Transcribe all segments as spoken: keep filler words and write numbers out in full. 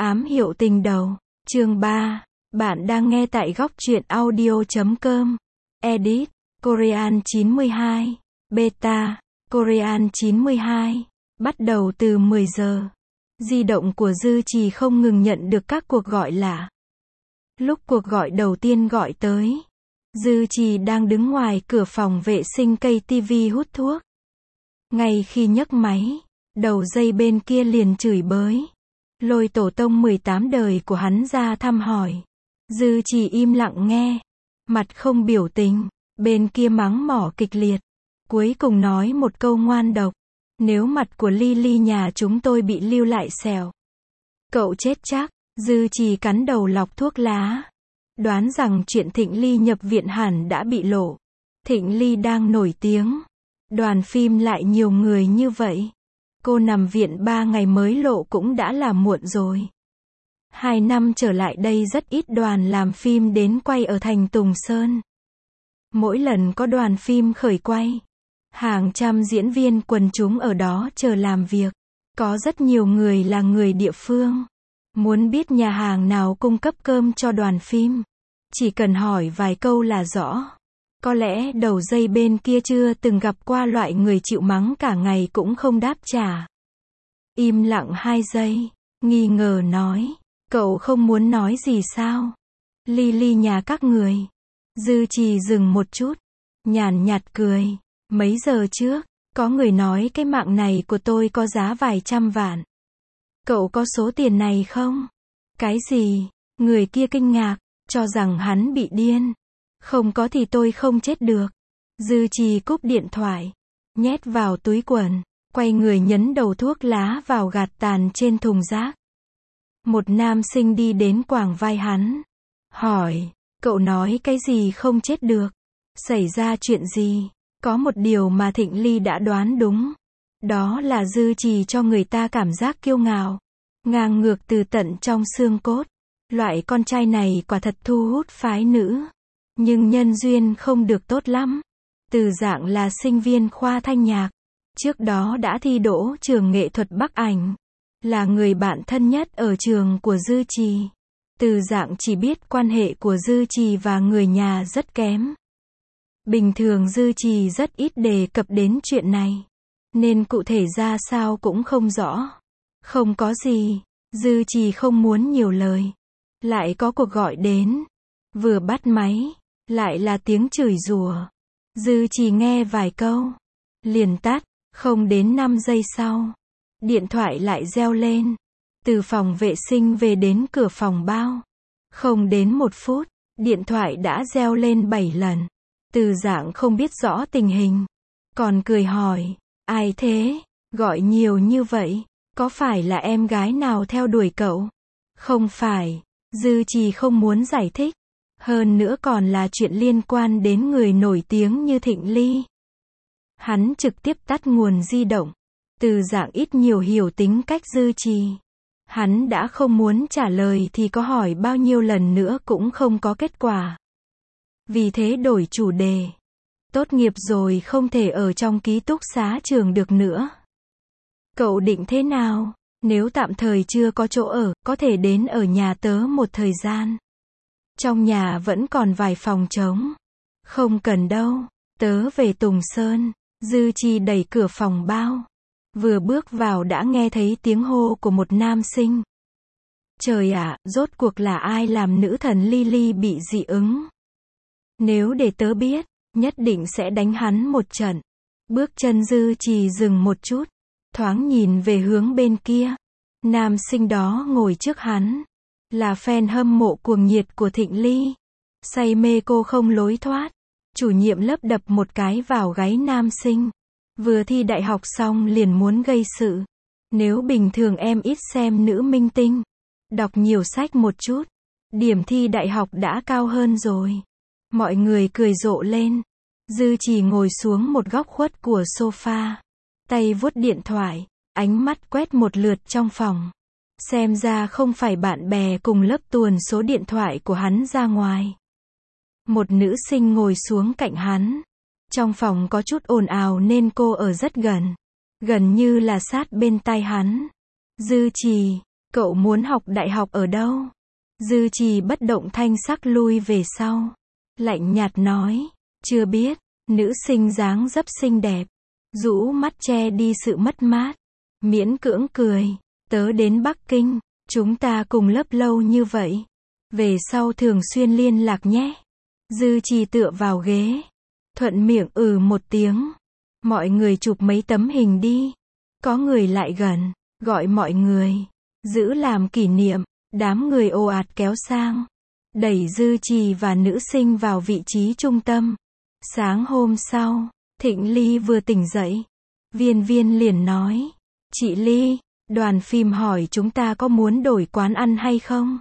Ám hiệu tình đầu, chương ba. Bạn đang nghe tại góc truyện audio chấm com. Edit, Korean chín mươi hai. Beta, Korean chín mươi hai. Bắt đầu từ mười giờ. Di động của Dư Trì không ngừng nhận được các cuộc gọi lạ. Lúc cuộc gọi đầu tiên gọi tới, Dư Trì đang đứng ngoài cửa phòng vệ sinh cây tivi hút thuốc. Ngay khi nhấc máy, đầu dây bên kia liền chửi bới, lôi tổ tông mười tám đời của hắn ra thăm hỏi. Dư Trì im lặng nghe, mặt không biểu tình, bên kia mắng mỏ kịch liệt. Cuối cùng nói một câu ngoan độc, nếu mặt của Lily nhà chúng tôi bị lưu lại sẹo, cậu chết chắc. Dư Trì cắn đầu lọc thuốc lá, đoán rằng chuyện Thịnh Ly nhập viện hẳn đã bị lộ. Thịnh Ly đang nổi tiếng, đoàn phim lại nhiều người như vậy, cô nằm viện ba ngày mới lộ cũng đã là muộn rồi. Hai năm trở lại đây rất ít đoàn làm phim đến quay ở thành Tùng Sơn. Mỗi lần có đoàn phim khởi quay, hàng trăm diễn viên quần chúng ở đó chờ làm việc. Có rất nhiều người là người địa phương. Muốn biết nhà hàng nào cung cấp cơm cho đoàn phim, chỉ cần hỏi vài câu là rõ. Có lẽ đầu dây bên kia chưa từng gặp qua loại người chịu mắng cả ngày cũng không đáp trả. Im lặng hai giây, nghi ngờ nói, cậu không muốn nói gì sao? Lily nhà các người. Dư Trì dừng một chút, nhàn nhạt cười, mấy giờ trước, có người nói cái mạng này của tôi có giá vài trăm vạn. Cậu có số tiền này không? Cái gì? Người kia kinh ngạc, cho rằng hắn bị điên. Không có thì tôi không chết được. Dư Trì cúp điện thoại, nhét vào túi quần, quay người nhấn đầu thuốc lá vào gạt tàn trên thùng rác. Một nam sinh đi đến quàng vai hắn, hỏi, cậu nói cái gì không chết được? Xảy ra chuyện gì? Có một điều mà Thịnh Ly đã đoán đúng. Đó là Dư Trì cho người ta cảm giác kiêu ngạo, ngang ngược từ tận trong xương cốt. Loại con trai này quả thật thu hút phái nữ, nhưng nhân duyên không được tốt lắm. Từ dạng là sinh viên khoa thanh nhạc, trước đó đã thi đỗ trường nghệ thuật Bắc Ảnh, là người bạn thân nhất ở trường của Dư Trì. Từ dạng chỉ biết quan hệ của Dư Trì và người nhà rất kém. Bình thường Dư Trì rất ít đề cập đến chuyện này, nên cụ thể ra sao cũng không rõ. Không có gì, Dư Trì không muốn nhiều lời. Lại có cuộc gọi đến, vừa bắt máy, lại là tiếng chửi rủa. Dư Trì nghe vài câu, liền tắt. Không đến năm giây sau, điện thoại lại reo lên. Từ phòng vệ sinh về đến cửa phòng bao, không đến một phút, điện thoại đã reo lên bảy lần. Từ dạng không biết rõ tình hình, còn cười hỏi, ai thế? Gọi nhiều như vậy, có phải là em gái nào theo đuổi cậu? Không phải. Dư Trì không muốn giải thích. Hơn nữa còn là chuyện liên quan đến người nổi tiếng như Thịnh Ly. Hắn trực tiếp tắt nguồn di động. Từ dạng ít nhiều hiểu tính cách Dư Trì. Hắn đã không muốn trả lời thì có hỏi bao nhiêu lần nữa cũng không có kết quả. Vì thế đổi chủ đề. Tốt nghiệp rồi không thể ở trong ký túc xá trường được nữa. Cậu định thế nào? Nếu tạm thời chưa có chỗ ở, có thể đến ở nhà tớ một thời gian. Trong nhà vẫn còn vài phòng trống. Không cần đâu, tớ về Tùng Sơn. Dư Trì đẩy cửa phòng bao. Vừa bước vào đã nghe thấy tiếng hô của một nam sinh. Trời ạ, rốt cuộc là ai làm nữ thần Lily bị dị ứng? Nếu để tớ biết, nhất định sẽ đánh hắn một trận. Bước chân Dư Trì dừng một chút, thoáng nhìn về hướng bên kia. Nam sinh đó ngồi trước hắn, là fan hâm mộ cuồng nhiệt của Thịnh Ly, say mê cô không lối thoát. Chủ nhiệm lớp đập một cái vào gáy nam sinh. Vừa thi đại học xong liền muốn gây sự. Nếu bình thường em ít xem nữ minh tinh, đọc nhiều sách một chút, điểm thi đại học đã cao hơn rồi. Mọi người cười rộ lên. Dư Trì ngồi xuống một góc khuất của sofa, tay vuốt điện thoại, ánh mắt quét một lượt trong phòng. Xem ra không phải bạn bè cùng lớp tuồn số điện thoại của hắn ra ngoài. Một nữ sinh ngồi xuống cạnh hắn. Trong phòng có chút ồn ào nên cô ở rất gần, gần như là sát bên tai hắn. Dư Trì, Cậu muốn học đại học ở đâu? Dư Trì bất động thanh sắc lui về sau. Lạnh nhạt nói, chưa biết. Nữ sinh dáng dấp xinh đẹp, rũ mắt che đi sự mất mát. Miễn cưỡng cười, tớ đến Bắc Kinh, chúng ta cùng lớp lâu như vậy. Về sau thường xuyên liên lạc nhé. Dư Trì tựa vào ghế, thuận miệng ừ một tiếng. Mọi người chụp mấy tấm hình đi. Có người lại gần, gọi mọi người, giữ làm kỷ niệm. Đám người ồ ạt kéo sang, đẩy Dư Trì và nữ sinh vào vị trí trung tâm. Sáng hôm sau, Thịnh Ly vừa tỉnh dậy. Viên Viên liền nói, chị Ly, đoàn phim hỏi chúng ta có muốn đổi quán ăn hay không?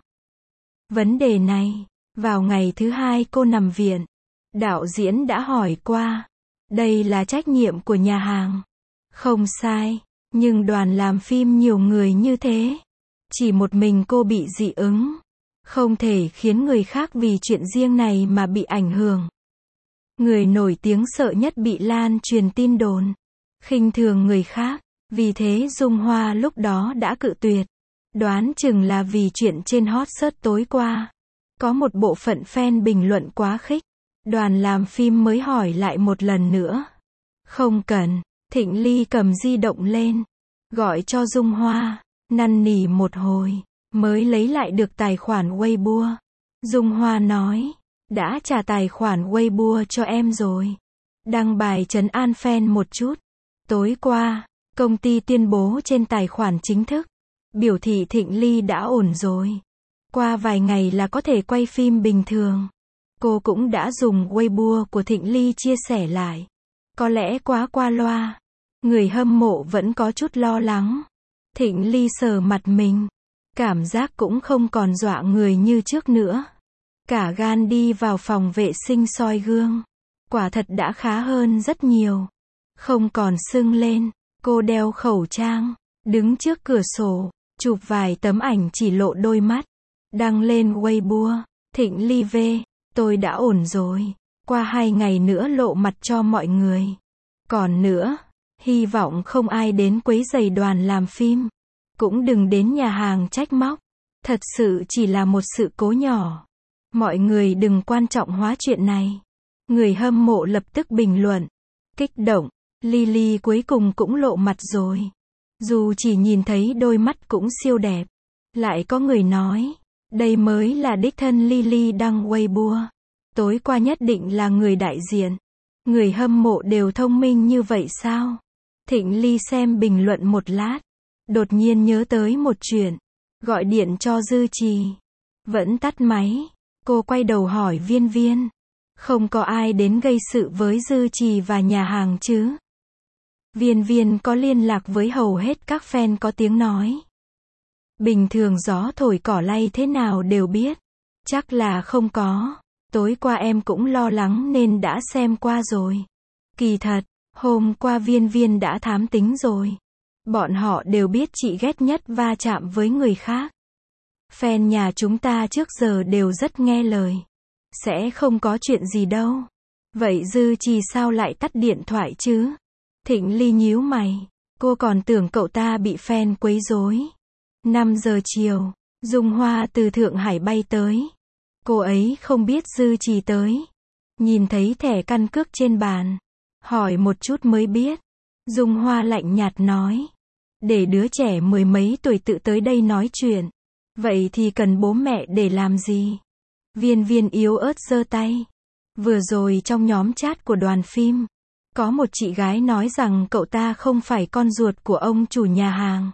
Vấn đề này, vào ngày thứ hai cô nằm viện, đạo diễn đã hỏi qua. Đây là trách nhiệm của nhà hàng. Không sai, nhưng đoàn làm phim nhiều người như thế. Chỉ một mình cô bị dị ứng. Không thể khiến người khác vì chuyện riêng này mà bị ảnh hưởng. Người nổi tiếng sợ nhất bị lan truyền tin đồn, khinh thường người khác. Vì thế Dung Hoa lúc đó đã cự tuyệt. Đoán chừng là vì chuyện trên hot search tối qua. Có một bộ phận fan bình luận quá khích. Đoàn làm phim mới hỏi lại một lần nữa. Không cần. Thịnh Ly cầm di động lên, gọi cho Dung Hoa, năn nỉ một hồi, mới lấy lại được tài khoản Weibo. Dung Hoa nói, đã trả tài khoản Weibo cho em rồi. Đăng bài trấn an fan một chút. Tối qua, công ty tuyên bố trên tài khoản chính thức, biểu thị Thịnh Ly đã ổn rồi. Qua vài ngày là có thể quay phim bình thường. Cô cũng đã dùng Weibo của Thịnh Ly chia sẻ lại. Có lẽ quá qua loa. Người hâm mộ vẫn có chút lo lắng. Thịnh Ly sờ mặt mình. Cảm giác cũng không còn dọa người như trước nữa. Cả gan đi vào phòng vệ sinh soi gương. Quả thật đã khá hơn rất nhiều. Không còn sưng lên. Cô đeo khẩu trang, đứng trước cửa sổ, chụp vài tấm ảnh chỉ lộ đôi mắt. Đăng lên Weibo. Thịnh Ly về, tôi đã ổn rồi. Qua hai ngày nữa lộ mặt cho mọi người. Còn nữa, hy vọng không ai đến quấy rầy đoàn làm phim. Cũng đừng đến nhà hàng trách móc. Thật sự chỉ là một sự cố nhỏ. Mọi người đừng quan trọng hóa chuyện này. Người hâm mộ lập tức bình luận. Kích động, Lily cuối cùng cũng lộ mặt rồi. Dù chỉ nhìn thấy đôi mắt cũng siêu đẹp. Lại có người nói, đây mới là đích thân Lily đăng Weibo. Tối qua nhất định là người đại diện. Người hâm mộ đều thông minh như vậy sao? Thịnh Ly xem bình luận một lát. Đột nhiên nhớ tới một chuyện. Gọi điện cho Dư Trì. Vẫn tắt máy. Cô quay đầu hỏi Viên Viên. Không có ai đến gây sự với Dư Trì và nhà hàng chứ? Viên Viên có liên lạc với hầu hết các fan có tiếng nói. Bình thường gió thổi cỏ lay thế nào đều biết. Chắc là không có. Tối qua em cũng lo lắng nên đã xem qua rồi. Kỳ thật, hôm qua Viên Viên đã thám tính rồi. Bọn họ đều biết chị ghét nhất va chạm với người khác. Fan nhà chúng ta trước giờ đều rất nghe lời. Sẽ không có chuyện gì đâu. Vậy Dư Trì sao lại tắt điện thoại chứ? Thịnh Ly nhíu mày. Cô còn tưởng cậu ta bị fan quấy rối. năm giờ chiều, Dung Hoa từ Thượng Hải bay tới. Cô ấy không biết Dư Trì tới. Nhìn thấy thẻ căn cước trên bàn. Hỏi một chút mới biết. Dung Hoa lạnh nhạt nói. Để đứa trẻ mười mấy tuổi tự tới đây nói chuyện. Vậy thì cần bố mẹ để làm gì? Viên Viên yếu ớt giơ tay. Vừa rồi trong nhóm chat của đoàn phim, có một chị gái nói rằng cậu ta không phải con ruột của ông chủ nhà hàng.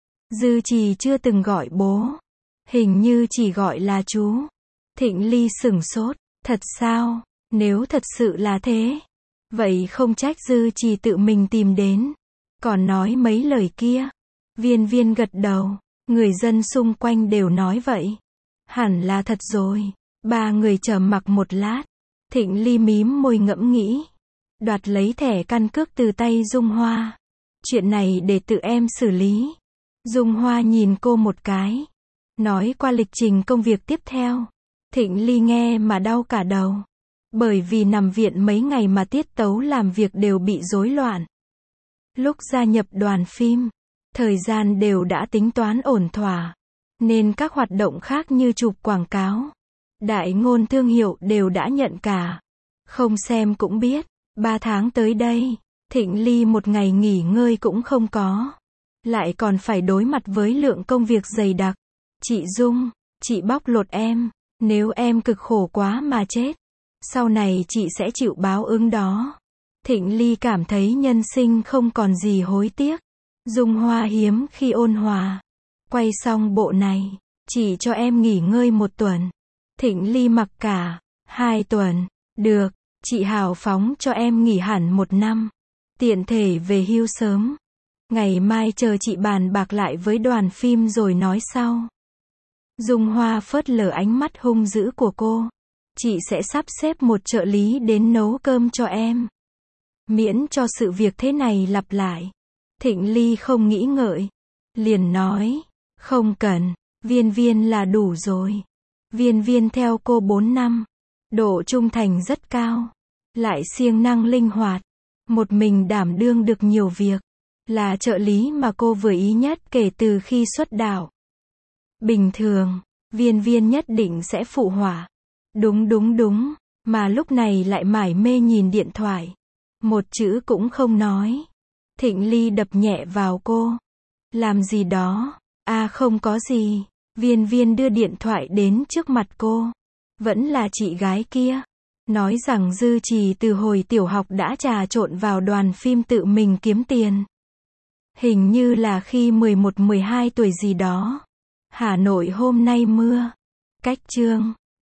Dư Trì chưa từng gọi bố. Hình như chỉ gọi là chú. Thịnh Ly sửng sốt. Thật sao? Nếu thật sự là thế, vậy không trách Dư Trì tự mình tìm đến. Còn nói mấy lời kia. Viên Viên gật đầu. Người dân xung quanh đều nói vậy. Hẳn là thật rồi. Ba người trầm mặc một lát. Thịnh Ly mím môi ngẫm nghĩ. Đoạt lấy thẻ căn cước từ tay Dung Hoa. Chuyện này để tự em xử lý. Dung Hoa nhìn cô một cái. Nói qua lịch trình công việc tiếp theo. Thịnh Ly nghe mà đau cả đầu. Bởi vì nằm viện mấy ngày mà tiết tấu làm việc đều bị rối loạn. Lúc gia nhập đoàn phim, thời gian đều đã tính toán ổn thỏa. nên các hoạt động khác như chụp quảng cáo, đại ngôn thương hiệu đều đã nhận cả. Không xem cũng biết, ba tháng tới đây, Thịnh Ly một ngày nghỉ ngơi cũng không có. Lại còn phải đối mặt với lượng công việc dày đặc. Chị Dung, chị bóc lột em, nếu em cực khổ quá mà chết, sau này chị sẽ chịu báo ứng đó. Thịnh Ly cảm thấy nhân sinh không còn gì hối tiếc. Dung Hoa hiếm khi ôn hòa. Quay xong bộ này, chỉ cho em nghỉ ngơi một tuần. Thịnh Ly mặc cả. Hai tuần. Được, chị hào phóng cho em nghỉ hẳn một năm. Tiện thể về hưu sớm. Ngày mai chờ chị bàn bạc lại với đoàn phim rồi nói sau. Dung Hoa phớt lờ ánh mắt hung dữ của cô. Chị sẽ sắp xếp một trợ lý đến nấu cơm cho em. Miễn cho sự việc thế này lặp lại. Thịnh Ly không nghĩ ngợi. Liền nói. Không cần. Viên Viên là đủ rồi. Viên Viên theo cô bốn năm. Độ trung thành rất cao. Lại siêng năng linh hoạt. Một mình đảm đương được nhiều việc. Là trợ lý mà cô vừa ý nhất kể từ khi xuất đạo. Bình thường, Viên Viên nhất định sẽ phụ họa. Đúng đúng đúng, mà lúc này lại mải mê nhìn điện thoại. Một chữ cũng không nói. Thịnh Ly đập nhẹ vào cô. Làm gì đó? À không có gì. Viên Viên đưa điện thoại đến trước mặt cô. Vẫn là chị gái kia. Nói rằng Dư Trì từ hồi tiểu học đã trà trộn vào đoàn phim tự mình kiếm tiền. Hình như là khi mười một mười hai tuổi gì đó. Hà Nội hôm nay mưa. Cách chương